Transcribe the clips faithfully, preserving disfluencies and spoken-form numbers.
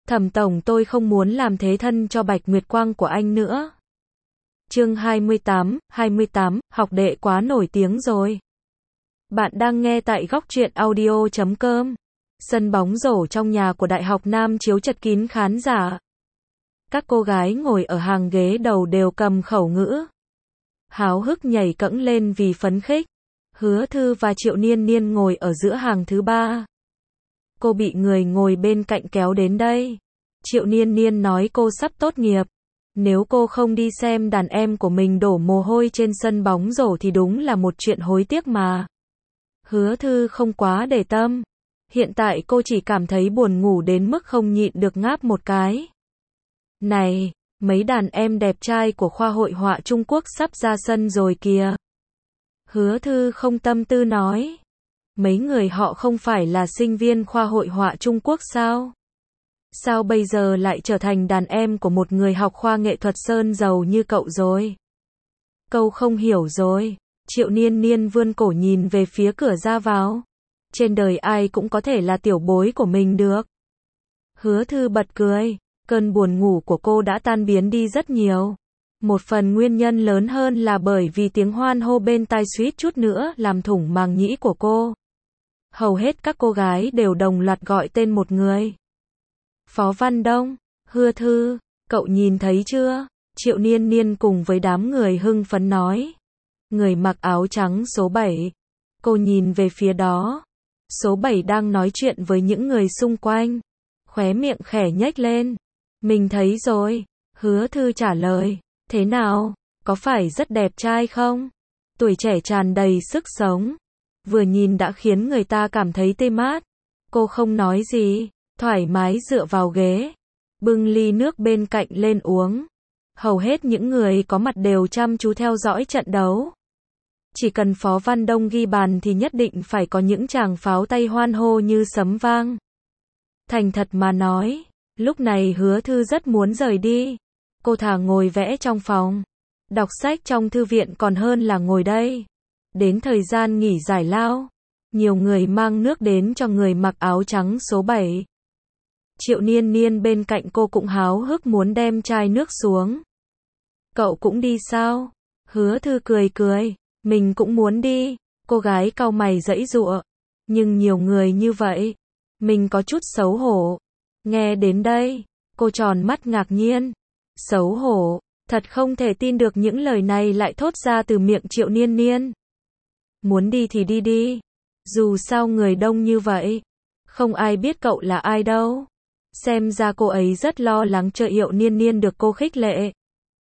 Thẩm tổng, tôi không muốn làm thế thân cho Bạch Nguyệt Quang của anh nữa. Chương hai mươi tám, hai mươi tám, học đệ quá nổi tiếng rồi. Bạn đang nghe tại góc truyện audio chấm com. Sân bóng rổ trong nhà của Đại học Nam Chiếu chật kín khán giả. Các cô gái ngồi ở hàng ghế đầu đều cầm khẩu ngữ, háo hức nhảy cẫng lên vì phấn khích. Hứa Thư và Triệu Niên Niên ngồi ở giữa hàng thứ ba. Cô bị người ngồi bên cạnh kéo đến đây. Triệu Niên Niên nói cô sắp tốt nghiệp. Nếu cô không đi xem đàn em của mình đổ mồ hôi trên sân bóng rổ thì đúng là một chuyện hối tiếc mà. Hứa Thư không quá để tâm. Hiện tại cô chỉ cảm thấy buồn ngủ đến mức không nhịn được ngáp một cái. Này, mấy đàn em đẹp trai của khoa hội họa Trung Quốc sắp ra sân rồi kìa. Hứa Thư không tâm tư nói. Mấy người họ không phải là sinh viên khoa hội họa Trung Quốc sao? Sao bây giờ lại trở thành đàn em của một người học khoa nghệ thuật sơn dầu như cậu rồi? Câu không hiểu rồi. Triệu Niên Niên vươn cổ nhìn về phía cửa ra vào. Trên đời ai cũng có thể là tiểu bối của mình được. Hứa Thư bật cười. Cơn buồn ngủ của cô đã tan biến đi rất nhiều. Một phần nguyên nhân lớn hơn là bởi vì tiếng hoan hô bên tai suýt chút nữa làm thủng màng nhĩ của cô. Hầu hết các cô gái đều đồng loạt gọi tên một người. Phó Văn Đông, Hứa Thư, cậu nhìn thấy chưa? Triệu Niên Niên cùng với đám người hưng phấn nói. Người mặc áo trắng số bảy. Cô nhìn về phía đó. Số bảy đang nói chuyện với những người xung quanh. Khóe miệng khẽ nhếch lên. Mình thấy rồi. Hứa Thư trả lời. Thế nào? Có phải rất đẹp trai không? Tuổi trẻ tràn đầy sức sống. Vừa nhìn đã khiến người ta cảm thấy tê mát. Cô không nói gì, thoải mái dựa vào ghế, bưng ly nước bên cạnh lên uống. Hầu hết những người có mặt đều chăm chú theo dõi trận đấu. Chỉ cần Phó Văn Đông ghi bàn thì nhất định phải có những tràng pháo tay hoan hô như sấm vang. Thành thật mà nói, lúc này Hứa Thư rất muốn rời đi. Cô thà ngồi vẽ trong phòng, đọc sách trong thư viện còn hơn là ngồi đây. Đến thời gian nghỉ giải lao, nhiều người mang nước đến cho người mặc áo trắng số bảy. Triệu Niên Niên bên cạnh cô cũng háo hức muốn đem chai nước xuống. Cậu cũng đi sao? Hứa Thư cười cười, mình cũng muốn đi. Cô gái cau mày giãy giụa, nhưng nhiều người như vậy, mình có chút xấu hổ. Nghe đến đây, cô tròn mắt ngạc nhiên. Xấu hổ, thật không thể tin được những lời này lại thốt ra từ miệng Triệu Niên Niên. Muốn đi thì đi đi. Dù sao người đông như vậy, không ai biết cậu là ai đâu. Xem ra cô ấy rất lo lắng cho Triệu Niên Niên được cô khích lệ.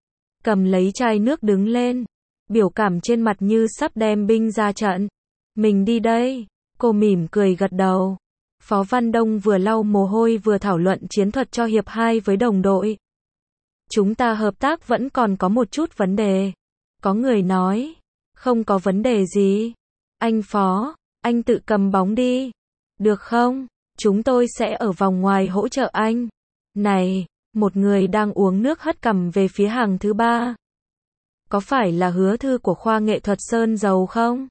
Cầm lấy chai nước đứng lên, biểu cảm trên mặt như sắp đem binh ra trận. Mình đi đây. Cô mỉm cười gật đầu. Phó Văn Đông vừa lau mồ hôi vừa thảo luận chiến thuật cho hiệp hai với đồng đội. Chúng ta hợp tác vẫn còn có một chút vấn đề. Có người nói. Không có vấn đề gì. Anh Phó, anh tự cầm bóng đi. Được không? Chúng tôi sẽ ở vòng ngoài hỗ trợ anh. Này, một người đang uống nước hất cằm về phía hàng thứ ba. Có phải là Hứa Thư của khoa nghệ thuật sơn dầu không?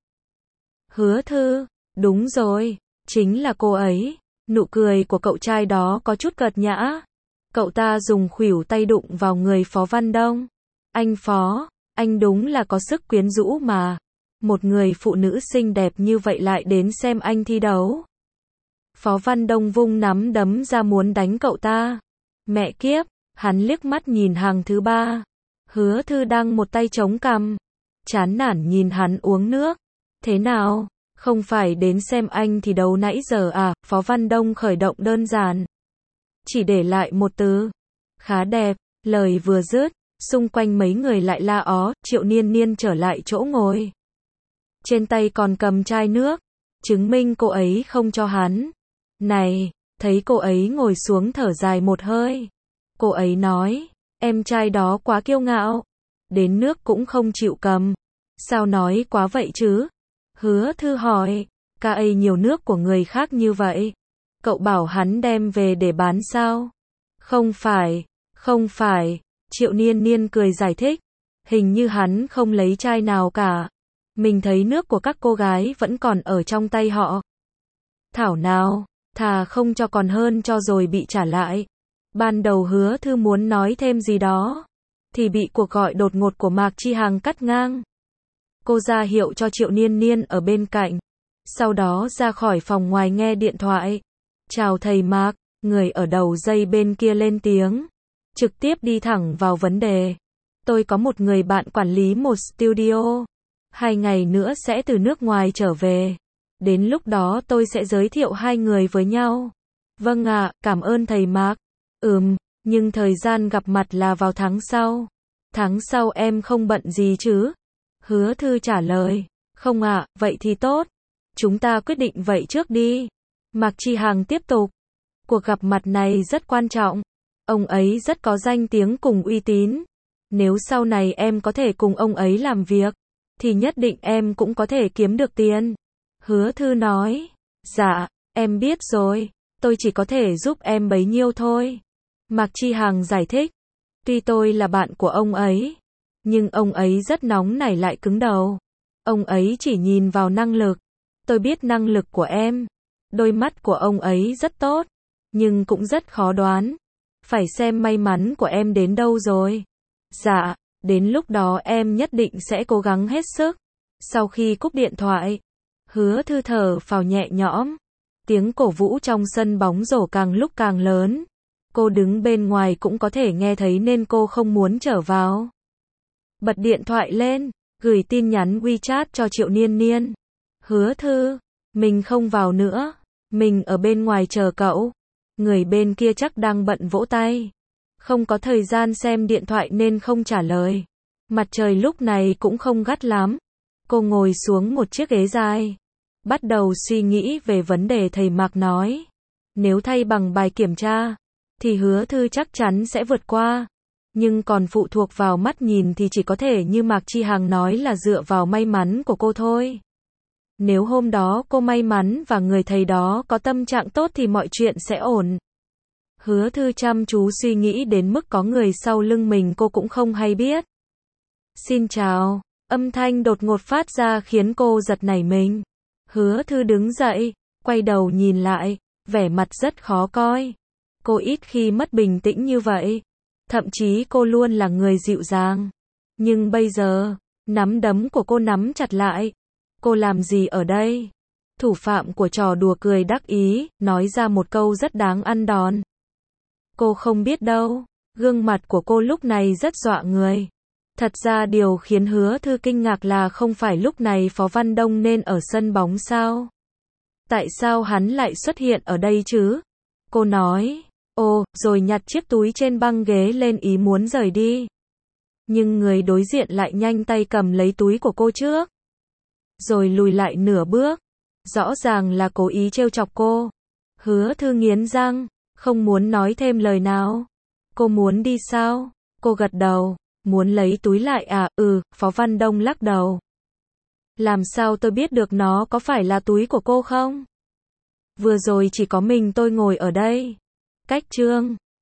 Hứa Thư, đúng rồi, chính là cô ấy. Nụ cười của cậu trai đó có chút cợt nhã. Cậu ta dùng khuỷu tay đụng vào người Phó Văn Đông. Anh Phó, anh đúng là có sức quyến rũ mà. Một người phụ nữ xinh đẹp như vậy lại đến xem anh thi đấu. Phó Văn Đông vung nắm đấm ra muốn đánh cậu ta. Mẹ kiếp, hắn liếc mắt nhìn hàng thứ ba. Hứa Thư đang một tay chống cằm, chán nản nhìn hắn uống nước. Thế nào, không phải đến xem anh thi đấu nãy giờ à? Phó Văn Đông khởi động đơn giản, chỉ để lại một từ. Khá đẹp. Lời vừa dứt, xung quanh mấy người lại la ó. Triệu Niên Niên trở lại chỗ ngồi. Trên tay còn cầm chai nước, chứng minh cô ấy không cho hắn. Này, thấy cô ấy ngồi xuống thở dài một hơi. Cô ấy nói, em trai đó quá kiêu ngạo. Đến nước cũng không chịu cầm. Sao nói quá vậy chứ? Hứa Thư hỏi, ca ấy nhiều nước của người khác như vậy. Cậu bảo hắn đem về để bán sao? Không phải, không phải. Triệu Niên Niên cười giải thích. Hình như hắn không lấy chai nào cả. Mình thấy nước của các cô gái vẫn còn ở trong tay họ. Thảo nào, thà không cho còn hơn cho rồi bị trả lại. Ban đầu Hứa Thư muốn nói thêm gì đó, thì bị cuộc gọi đột ngột của Mạc Chi Hằng cắt ngang. Cô ra hiệu cho Triệu Niên Niên ở bên cạnh, sau đó ra khỏi phòng ngoài nghe điện thoại. Chào thầy Mạc, người ở đầu dây bên kia lên tiếng, trực tiếp đi thẳng vào vấn đề. Tôi có một người bạn quản lý một studio, hai ngày nữa sẽ từ nước ngoài trở về. Đến lúc đó tôi sẽ giới thiệu hai người với nhau. Vâng ạ, cảm ơn thầy Mạc. Ừm, nhưng thời gian gặp mặt là vào tháng sau. Tháng sau em không bận gì chứ? Hứa Thư trả lời. Không ạ, vậy thì tốt. Chúng ta quyết định vậy trước đi. Mạc Chi Hằng tiếp tục. Cuộc gặp mặt này rất quan trọng. Ông ấy rất có danh tiếng cùng uy tín. Nếu sau này em có thể cùng ông ấy làm việc, thì nhất định em cũng có thể kiếm được tiền. Hứa Thư nói. Dạ, em biết rồi. Tôi chỉ có thể giúp em bấy nhiêu thôi. Mạc Chi Hằng giải thích. Tuy tôi là bạn của ông ấy, nhưng ông ấy rất nóng nảy lại cứng đầu. Ông ấy chỉ nhìn vào năng lực. Tôi biết năng lực của em. Đôi mắt của ông ấy rất tốt, nhưng cũng rất khó đoán. Phải xem may mắn của em đến đâu rồi. Dạ, đến lúc đó em nhất định sẽ cố gắng hết sức. Sau khi cúp điện thoại, Hứa Thư thở phào nhẹ nhõm. Tiếng cổ vũ trong sân bóng rổ càng lúc càng lớn. Cô đứng bên ngoài cũng có thể nghe thấy nên cô không muốn trở vào. Bật điện thoại lên, gửi tin nhắn WeChat cho Triệu Niên Niên. Hứa Thư, mình không vào nữa, mình ở bên ngoài chờ cậu. Người bên kia chắc đang bận vỗ tay, không có thời gian xem điện thoại nên không trả lời. Mặt trời lúc này cũng không gắt lắm. Cô ngồi xuống một chiếc ghế dài, bắt đầu suy nghĩ về vấn đề thầy Mạc nói. Nếu thay bằng bài kiểm tra, thì Hứa Thư chắc chắn sẽ vượt qua. Nhưng còn phụ thuộc vào mắt nhìn thì chỉ có thể như Mạc Chi Hằng nói là dựa vào may mắn của cô thôi. Nếu hôm đó cô may mắn và người thầy đó có tâm trạng tốt thì mọi chuyện sẽ ổn. Hứa Thư chăm chú suy nghĩ đến mức có người sau lưng mình cô cũng không hay biết. Xin chào, âm thanh đột ngột phát ra khiến cô giật nảy mình. Hứa Thư đứng dậy, quay đầu nhìn lại, vẻ mặt rất khó coi. Cô ít khi mất bình tĩnh như vậy. Thậm chí cô luôn là người dịu dàng. Nhưng bây giờ, nắm đấm của cô nắm chặt lại. Cô làm gì ở đây? Thủ phạm của trò đùa cười đắc ý, nói ra một câu rất đáng ăn đòn. Cô không biết đâu. Gương mặt của cô lúc này rất dọa người. Thật ra điều khiến Hứa Thư kinh ngạc là không phải lúc này Phó Văn Đông nên ở sân bóng sao? Tại sao hắn lại xuất hiện ở đây chứ? Cô nói, ồ, rồi nhặt chiếc túi trên băng ghế lên ý muốn rời đi. Nhưng người đối diện lại nhanh tay cầm lấy túi của cô trước. Rồi lùi lại nửa bước. Rõ ràng là cố ý trêu chọc cô. Hứa Thư nghiến răng, không muốn nói thêm lời nào. Cô muốn đi sao? Cô gật đầu, muốn lấy túi lại à? Ừ, Phó Văn Đông lắc đầu. Làm sao tôi biết được nó có phải là túi của cô không? Vừa rồi chỉ có mình tôi ngồi ở đây. Cách chương